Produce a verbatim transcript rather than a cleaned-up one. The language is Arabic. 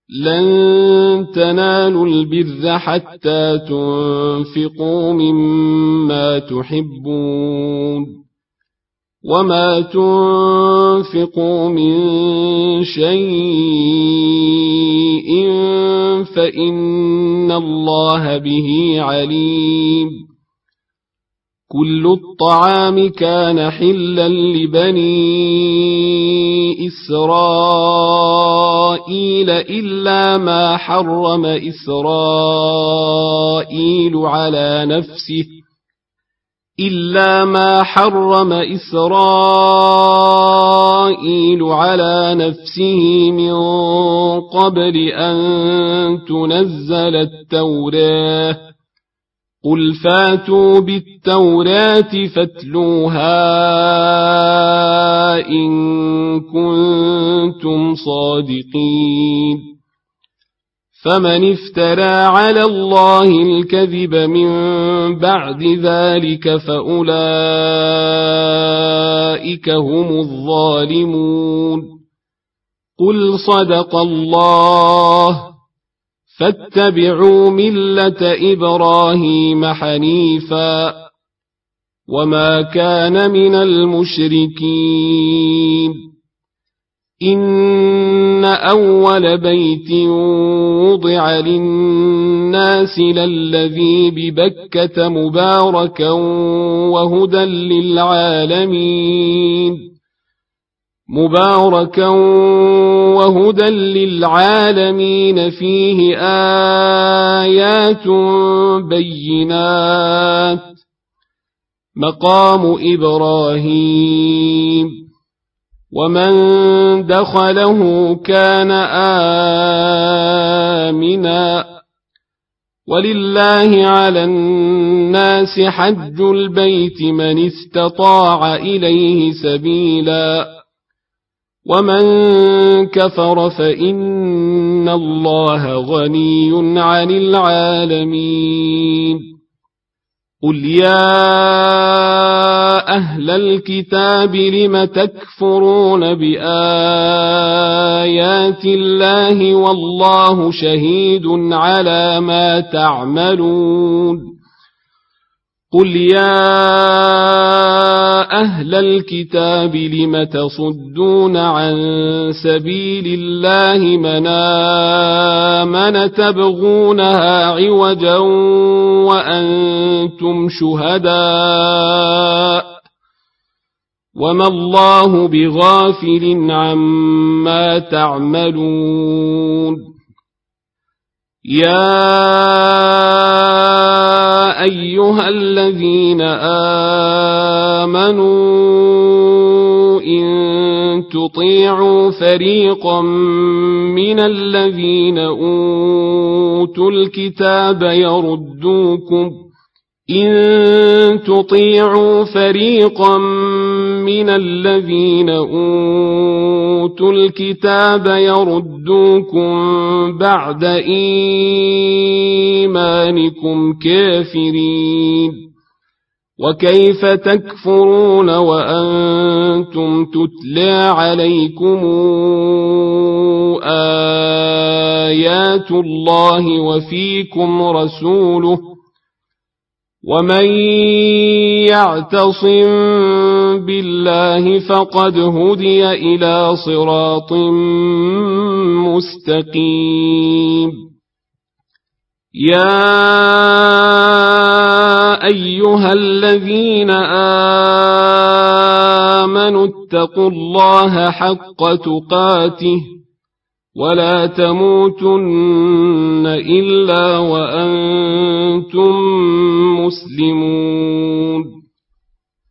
لن تنالوا البر حتى تنفقوا مما تحبون وما تنفقوا من شيء فإن الله به عليم كل الطعام كان حلا لبني إسرائيل إلا ما حرم إسرائيل على نفسه إلا ما حرم إسرائيل على نفسه من قبل أن تنزل التوراة قل فاتوا بالتوراة فاتلوها إن كنتم صادقين فمن افترى على الله الكذب من بعد ذلك فأولئك هم الظالمون قل صدق الله فاتبعوا ملة إبراهيم حنيفا وما كان من المشركين إن أول بيت وضع للناس للذي ببكة مباركا وهدى للعالمين مباركا وهدى للعالمين فيه آيات بينات مقام إبراهيم ومن دخله كان آمنا ولله على الناس حج البيت من استطاع إليه سبيلا ومن كفر فإن الله غني عن العالمين قل يا أهل الكتاب لم تكفرون بآيات الله والله شهيد على ما تعملون قل يا أهل الكتاب لم تصدون عن سبيل الله من آمن تبغونها عوجا وأنتم شهداء وما الله بغافل عما تعملون يا أيها الذين آمنوا إن تطيعوا فريقا من الذين أوتوا الكتاب يردوكم إن تطيعوا فريقا من الذين أوتوا الكتاب يردوكم بعد إيمانكم كافرين وكيف تكفرون وأنتم تتلى عليكم آيات الله وفيكم رسوله ومن يعتصم بالله فقد هدي إلى صراط مستقيم يا أيها الذين آمنوا اتقوا الله حق تقاته ولا تموتن إلا وأنتم مسلمون